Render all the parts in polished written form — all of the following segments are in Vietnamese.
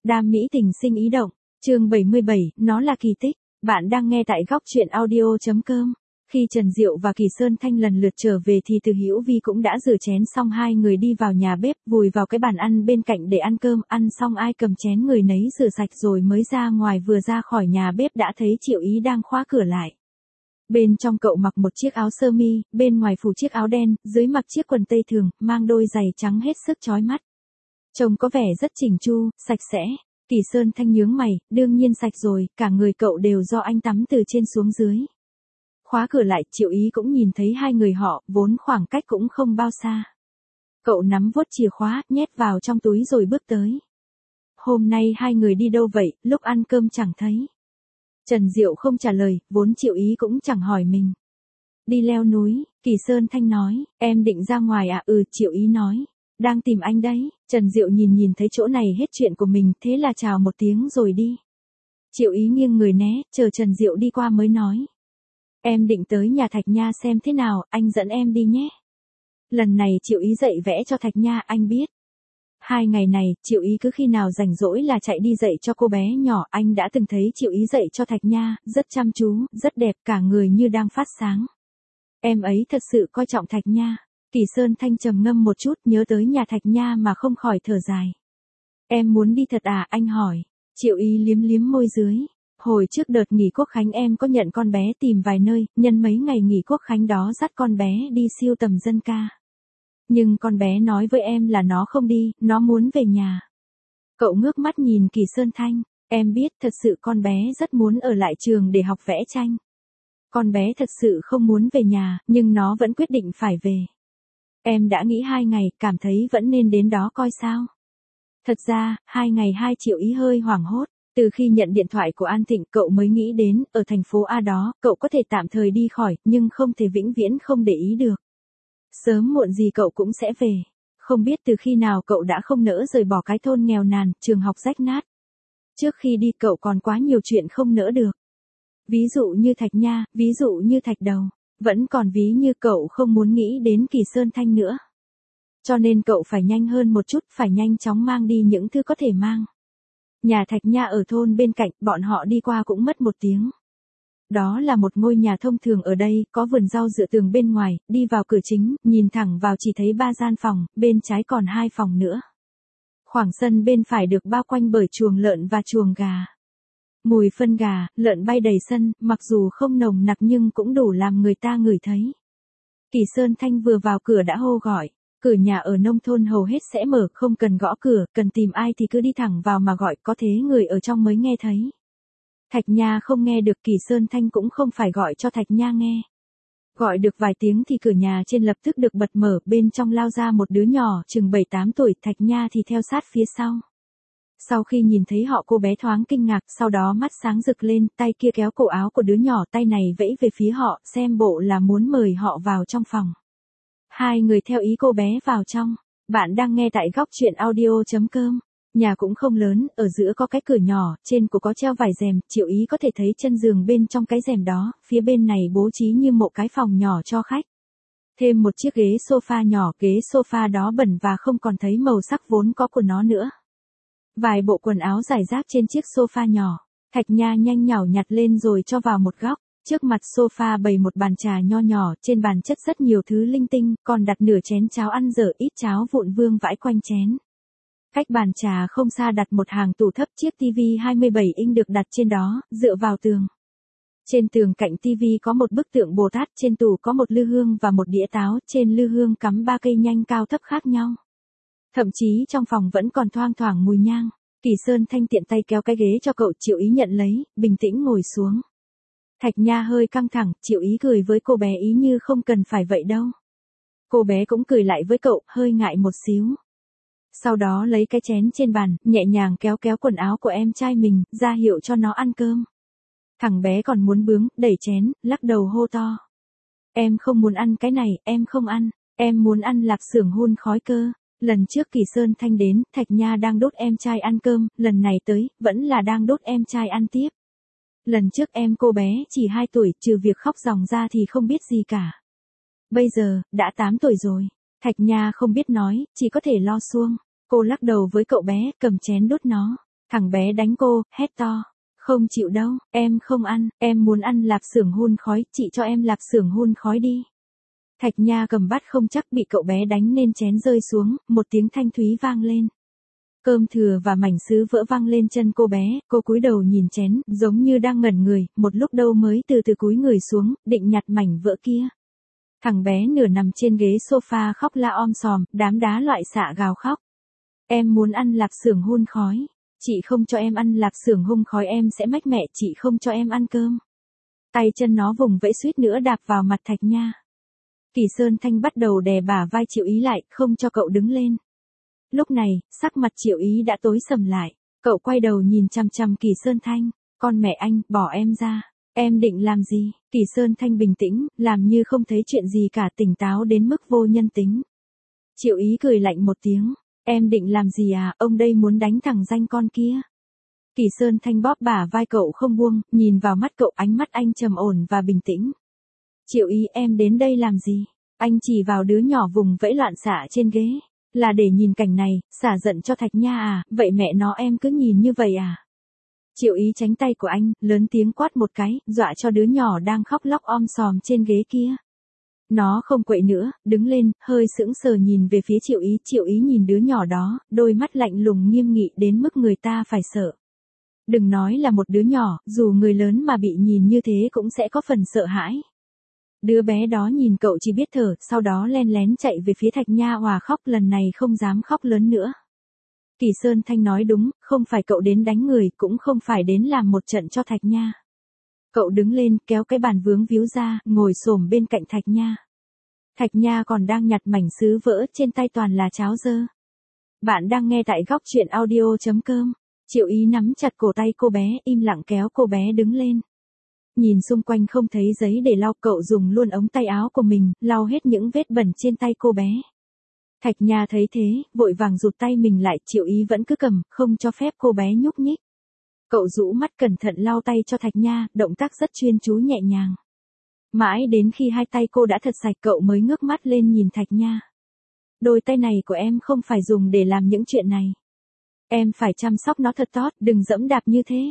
Đam mỹ tình sinh ý động, chương 77, nó là kỳ tích. Bạn đang nghe tại góc truyện audio.com. Khi Trần Diệu và Kỳ Sơn Thanh lần lượt trở về thì Từ Hữu Vi cũng đã rửa chén xong, hai người đi vào nhà bếp, vùi vào cái bàn ăn bên cạnh để ăn cơm, ăn xong ai cầm chén người nấy rửa sạch rồi mới ra ngoài. Vừa ra khỏi nhà bếp đã thấy Triệu Ý đang khóa cửa lại. Bên trong cậu mặc một chiếc áo sơ mi, bên ngoài phủ chiếc áo đen, dưới mặc chiếc quần tây thường, mang đôi giày trắng hết sức chói mắt. Trông có vẻ rất chỉnh chu, sạch sẽ. Kỳ Sơn Thanh nhướng mày, đương nhiên sạch rồi, cả người cậu đều do anh tắm từ trên xuống dưới. Khóa cửa lại, Triệu Ý cũng nhìn thấy hai người họ, vốn khoảng cách cũng không bao xa. Cậu nắm vuốt chìa khóa, nhét vào trong túi rồi bước tới. Hôm nay hai người đi đâu vậy, lúc ăn cơm chẳng thấy. Trần Diệu không trả lời, vốn Triệu Ý cũng chẳng hỏi mình. Đi leo núi, Kỳ Sơn Thanh nói, em định ra ngoài à? Triệu Ý nói. Đang tìm anh đấy. Trần Diệu nhìn thấy chỗ này hết chuyện của mình, thế là chào một tiếng rồi đi. Triệu Ý nghiêng người né, chờ Trần Diệu đi qua mới nói. Em định tới nhà Thạch Nha xem thế nào, anh dẫn em đi nhé. Lần này Triệu Ý dạy vẽ cho Thạch Nha, anh biết. 2 ngày này, Triệu Ý cứ khi nào rảnh rỗi là chạy đi dạy cho cô bé nhỏ. Anh đã từng thấy Triệu Ý dạy cho Thạch Nha, rất chăm chú, rất đẹp, cả người như đang phát sáng. Em ấy thật sự coi trọng Thạch Nha. Kỳ Sơn Thanh trầm ngâm một chút, nhớ tới nhà Thạch Nha mà không khỏi thở dài. Em muốn đi thật à? Anh hỏi. Triệu Ý liếm môi dưới. Hồi trước đợt nghỉ Quốc Khánh em có nhận con bé tìm vài nơi, nhân mấy ngày nghỉ Quốc Khánh đó dắt con bé đi siêu tầm dân ca. Nhưng con bé nói với em là nó không đi, nó muốn về nhà. Cậu ngước mắt nhìn Kỳ Sơn Thanh, em biết thật sự con bé rất muốn ở lại trường để học vẽ tranh. Con bé thật sự không muốn về nhà, nhưng nó vẫn quyết định phải về. Em đã nghĩ 2 ngày, cảm thấy vẫn nên đến đó coi sao. Thật ra, 2 ngày Triệu Ý hơi hoảng hốt. Từ khi nhận điện thoại của An Thịnh cậu mới nghĩ đến, ở thành phố A đó, cậu có thể tạm thời đi khỏi, nhưng không thể vĩnh viễn không để ý được. Sớm muộn gì cậu cũng sẽ về. Không biết từ khi nào cậu đã không nỡ rời bỏ cái thôn nghèo nàn, trường học rách nát. Trước khi đi cậu còn quá nhiều chuyện không nỡ được. Ví dụ như Thạch Nha, ví dụ như Thạch Đầu. Vẫn còn ví như cậu không muốn nghĩ đến Kỳ Sơn Thanh nữa. Cho nên cậu phải nhanh hơn một chút, phải nhanh chóng mang đi những thứ có thể mang. Nhà Thạch Nha ở thôn bên cạnh, bọn họ đi qua cũng mất 1 tiếng. Đó là một ngôi nhà thông thường ở đây, có vườn rau dựa tường bên ngoài, đi vào cửa chính, nhìn thẳng vào chỉ thấy 3 gian phòng, bên trái còn 2 phòng nữa. Khoảng sân bên phải được bao quanh bởi chuồng lợn và chuồng gà. Mùi phân gà, lợn bay đầy sân, mặc dù không nồng nặc nhưng cũng đủ làm người ta ngửi thấy. Kỳ Sơn Thanh vừa vào cửa đã hô gọi. Cửa nhà ở nông thôn hầu hết sẽ mở, không cần gõ cửa, cần tìm ai thì cứ đi thẳng vào mà gọi, có thế người ở trong mới nghe thấy. Thạch Nha không nghe được, Kỳ Sơn Thanh cũng không phải gọi cho Thạch Nha nghe. Gọi được vài tiếng thì cửa nhà trên lập tức được bật mở, bên trong lao ra một đứa nhỏ, chừng 7-8 tuổi, Thạch Nha thì theo sát phía sau. Sau khi nhìn thấy họ cô bé thoáng kinh ngạc, sau đó mắt sáng rực lên, tay kia kéo cổ áo của đứa nhỏ, tay này vẫy về phía họ, xem bộ là muốn mời họ vào trong phòng. Hai người theo ý cô bé vào trong. Bạn đang nghe tại góc truyện audio.com. Nhà cũng không lớn, ở giữa có cái cửa nhỏ, trên của có treo vải rèm, Triệu Ý có thể thấy chân giường bên trong cái rèm đó, phía bên này bố trí như một cái phòng nhỏ cho khách. Thêm một chiếc ghế sofa nhỏ, ghế sofa đó bẩn và không còn thấy màu sắc vốn có của nó nữa. Vài bộ quần áo rải rác trên chiếc sofa nhỏ, Thạch Nha nhanh nhảu nhặt lên rồi cho vào một góc. Trước mặt sofa bày một bàn trà nho nhỏ, trên bàn chất rất nhiều thứ linh tinh, còn đặt nửa chén cháo ăn dở, ít cháo vụn vương vãi quanh chén. Cách bàn trà không xa đặt một hàng tủ thấp, chiếc tivi 27 inch được đặt trên đó, dựa vào tường. Trên tường cạnh tivi có một bức tượng Bồ Tát, trên tủ có một lư hương và một đĩa táo, trên lư hương cắm 3 cây nhanh cao thấp khác nhau. Thậm chí trong phòng vẫn còn thoang thoảng mùi nhang. Kỳ Sơn Thanh tiện tay kéo cái ghế cho cậu, Triệu Ý nhận lấy, bình tĩnh ngồi xuống. Thạch Nha hơi căng thẳng, Triệu Ý cười với cô bé ý như không cần phải vậy đâu. Cô bé cũng cười lại với cậu, hơi ngại một xíu. Sau đó lấy cái chén trên bàn, nhẹ nhàng kéo quần áo của em trai mình, ra hiệu cho nó ăn cơm. Thằng bé còn muốn bướng, đẩy chén, lắc đầu hô to. Em không muốn ăn cái này, em không ăn, em muốn ăn lạp xưởng hun khói cơ. Lần trước Kỳ Sơn Thanh đến, Thạch Nha đang đốt em trai ăn cơm, lần này tới, vẫn là đang đốt em trai ăn tiếp. Lần trước cô bé chỉ 2 tuổi, trừ việc khóc ròng ra thì không biết gì cả. Bây giờ, đã 8 tuổi rồi. Thạch Nha không biết nói, chỉ có thể lo xuông. Cô lắc đầu với cậu bé, cầm chén đút nó. Thằng bé đánh cô, hét to. Không chịu đâu, em không ăn, em muốn ăn lạp xưởng hun khói, chị cho em lạp xưởng hun khói đi. Thạch Nha cầm bát không chắc bị cậu bé đánh nên chén rơi xuống, một tiếng thanh thúy vang lên. Cơm thừa và mảnh sứ vỡ văng lên chân cô bé, cô cúi đầu nhìn chén, giống như đang ngẩn người, một lúc đâu mới từ từ cúi người xuống, định nhặt mảnh vỡ kia. Thằng bé nửa nằm trên ghế sofa khóc la om sòm, đám đá loại xạ gào khóc. Em muốn ăn lạp xưởng hun khói. Chị không cho em ăn lạp xưởng hun khói em sẽ mách mẹ, chị không cho em ăn cơm. Tay chân nó vùng vẫy suýt nữa đạp vào mặt Thạch Nha. Kỳ Sơn Thanh bắt đầu đè bả vai Triệu Ý lại, không cho cậu đứng lên. Lúc này, sắc mặt Triệu Ý đã tối sầm lại, cậu quay đầu nhìn chằm chằm Kỳ Sơn Thanh, con mẹ anh, bỏ em ra, em định làm gì? Kỳ Sơn Thanh bình tĩnh, làm như không thấy chuyện gì cả, tỉnh táo đến mức vô nhân tính. Triệu Ý cười lạnh một tiếng, em định làm gì à, ông đây muốn đánh thằng danh con kia. Kỳ Sơn Thanh bóp bả vai cậu không buông, nhìn vào mắt cậu, ánh mắt anh trầm ổn và bình tĩnh. Triệu Ý, em đến đây làm gì? Anh chỉ vào đứa nhỏ vùng vẫy loạn xạ trên ghế. Là để nhìn cảnh này, xả giận cho Thạch Nha à, vậy mẹ nó em cứ nhìn như vậy à? Triệu Ý tránh tay của anh, lớn tiếng quát một cái, dọa cho đứa nhỏ đang khóc lóc om sòm trên ghế kia. Nó không quậy nữa, đứng lên, hơi sững sờ nhìn về phía Triệu Ý nhìn đứa nhỏ đó, đôi mắt lạnh lùng nghiêm nghị đến mức người ta phải sợ. Đừng nói là một đứa nhỏ, dù người lớn mà bị nhìn như thế cũng sẽ có phần sợ hãi. Đứa bé đó nhìn cậu chỉ biết thở, sau đó len lén chạy về phía Thạch Nha òa khóc, lần này không dám khóc lớn nữa. Kỳ Sơn Thanh nói đúng, không phải cậu đến đánh người, cũng không phải đến làm một trận cho Thạch Nha. Cậu đứng lên, kéo cái bàn vướng víu ra, ngồi xổm bên cạnh Thạch Nha. Thạch Nha còn đang nhặt mảnh sứ vỡ, trên tay toàn là cháo dơ. Bạn đang nghe tại góc truyện audio.com. Triệu Ý nắm chặt cổ tay cô bé, im lặng kéo cô bé đứng lên. Nhìn xung quanh không thấy giấy để lau, cậu dùng luôn ống tay áo của mình, lau hết những vết bẩn trên tay cô bé. Thạch Nha thấy thế, vội vàng rụt tay mình lại, Triệu Ý vẫn cứ cầm, không cho phép cô bé nhúc nhích. Cậu rũ mắt cẩn thận lau tay cho Thạch Nha, động tác rất chuyên chú nhẹ nhàng. Mãi đến khi hai tay cô đã thật sạch cậu mới ngước mắt lên nhìn Thạch Nha. Đôi tay này của em không phải dùng để làm những chuyện này. Em phải chăm sóc nó thật tốt, đừng dẫm đạp như thế.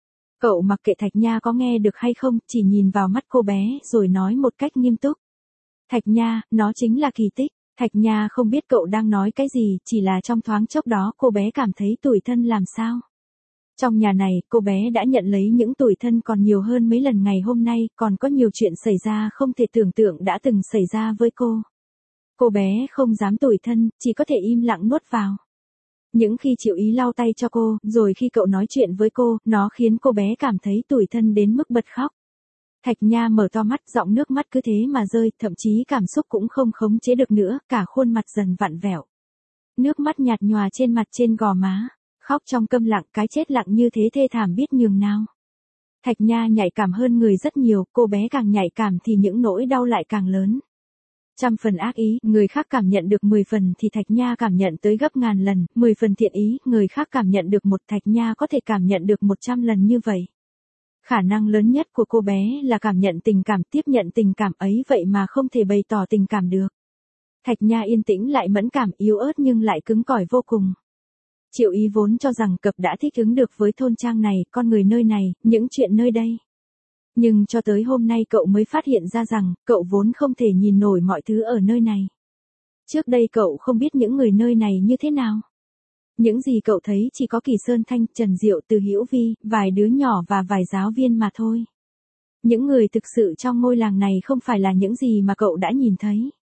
Cậu mặc kệ Thạch Nha có nghe được hay không, chỉ nhìn vào mắt cô bé rồi nói một cách nghiêm túc. Thạch Nha, nó chính là kỳ tích. Thạch Nha không biết cậu đang nói cái gì, chỉ là trong thoáng chốc đó cô bé cảm thấy tủi thân làm sao. Trong nhà này, cô bé đã nhận lấy những tủi thân còn nhiều hơn mấy lần ngày hôm nay, còn có nhiều chuyện xảy ra không thể tưởng tượng đã từng xảy ra với cô. Cô bé không dám tủi thân, chỉ có thể im lặng nuốt vào. Những khi Triệu Ý lau tay cho cô, rồi khi cậu nói chuyện với cô, nó khiến cô bé cảm thấy tủi thân đến mức bật khóc. Thạch Nha mở to mắt, giọng nước mắt cứ thế mà rơi, thậm chí cảm xúc cũng không khống chế được nữa, cả khuôn mặt dần vặn vẹo. Nước mắt nhạt nhòa trên mặt trên gò má, khóc trong câm lặng, cái chết lặng như thế thê thảm biết nhường nào. Thạch Nha nhạy cảm hơn người rất nhiều, cô bé càng nhạy cảm thì những nỗi đau lại càng lớn. 100 phần ác ý, người khác cảm nhận được 10 phần thì Thạch Nha cảm nhận tới gấp ngàn lần, 10 phần thiện ý, người khác cảm nhận được một, Thạch Nha có thể cảm nhận được 100 lần như vậy. Khả năng lớn nhất của cô bé là cảm nhận tình cảm, tiếp nhận tình cảm ấy vậy mà không thể bày tỏ tình cảm được. Thạch Nha yên tĩnh lại mẫn cảm, yếu ớt nhưng lại cứng cỏi vô cùng. Triệu Ý vốn cho rằng cậu đã thích ứng được với thôn trang này, con người nơi này, những chuyện nơi đây. Nhưng cho tới hôm nay cậu mới phát hiện ra rằng, cậu vốn không thể nhìn nổi mọi thứ ở nơi này. Trước đây cậu không biết những người nơi này như thế nào. Những gì cậu thấy chỉ có Kỳ Sơn Thanh, Trần Diệu, Từ Hữu Vi, vài đứa nhỏ và vài giáo viên mà thôi. Những người thực sự trong ngôi làng này không phải là những gì mà cậu đã nhìn thấy.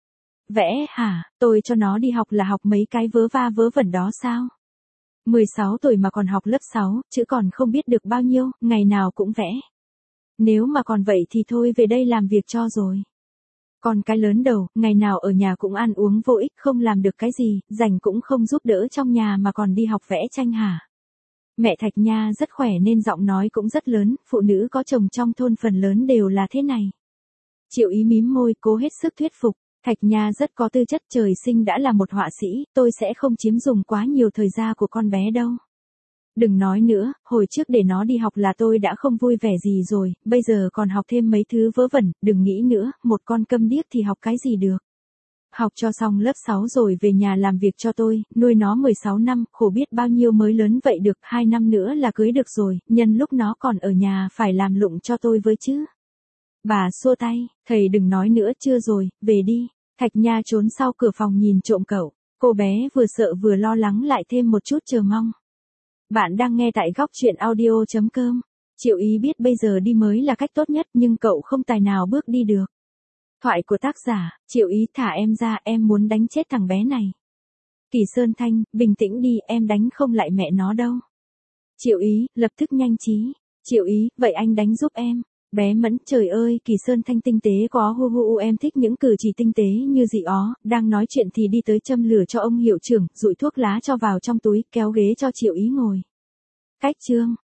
Vẽ hả, tôi cho nó đi học là học mấy cái vớ va vớ vẩn đó sao? 16 tuổi mà còn học lớp 6, chữ còn không biết được bao nhiêu, ngày nào cũng vẽ. Nếu mà còn vậy thì thôi về đây làm việc cho rồi. Còn cái lớn đầu, ngày nào ở nhà cũng ăn uống vô ích, không làm được cái gì, rảnh cũng không giúp đỡ trong nhà mà còn đi học vẽ tranh hả? Mẹ Thạch Nha rất khỏe nên giọng nói cũng rất lớn, phụ nữ có chồng trong thôn phần lớn đều là thế này. Triệu Ý mím môi, cố hết sức thuyết phục. Thạch Nha rất có tư chất, trời sinh đã là một họa sĩ, tôi sẽ không chiếm dùng quá nhiều thời gian của con bé đâu. Đừng nói nữa, hồi trước để nó đi học là tôi đã không vui vẻ gì rồi, bây giờ còn học thêm mấy thứ vớ vẩn, đừng nghĩ nữa, một con câm điếc thì học cái gì được. Học cho xong lớp 6 rồi về nhà làm việc cho tôi, nuôi nó 16 năm, khổ biết bao nhiêu mới lớn vậy được, 2 năm nữa là cưới được rồi, nhân lúc nó còn ở nhà phải làm lụng cho tôi với chứ. Bà xua tay, thầy đừng nói nữa, chưa rồi, về đi. Thạch Nha trốn sau cửa phòng nhìn trộm cậu, cô bé vừa sợ vừa lo lắng lại thêm một chút chờ mong. Bạn đang nghe tại góc chuyện audio.com. Triệu Ý biết bây giờ đi mới là cách tốt nhất nhưng cậu không tài nào bước đi được. Thoại của tác giả, Triệu Ý thả em ra, em muốn đánh chết thằng bé này. Kỳ Sơn Thanh, bình tĩnh đi, em đánh không lại mẹ nó đâu. Triệu Ý, lập tức nhanh trí. Triệu Ý, vậy anh đánh giúp em. Bé Mẫn, trời ơi, Kỳ Sơn Thanh tinh tế quá, hu hu, em thích những cử chỉ tinh tế như dị ó. Đang nói chuyện thì đi tới châm lửa cho ông hiệu trưởng, dụi thuốc lá cho vào trong túi, kéo ghế cho Triệu Ý ngồi. Cách chương.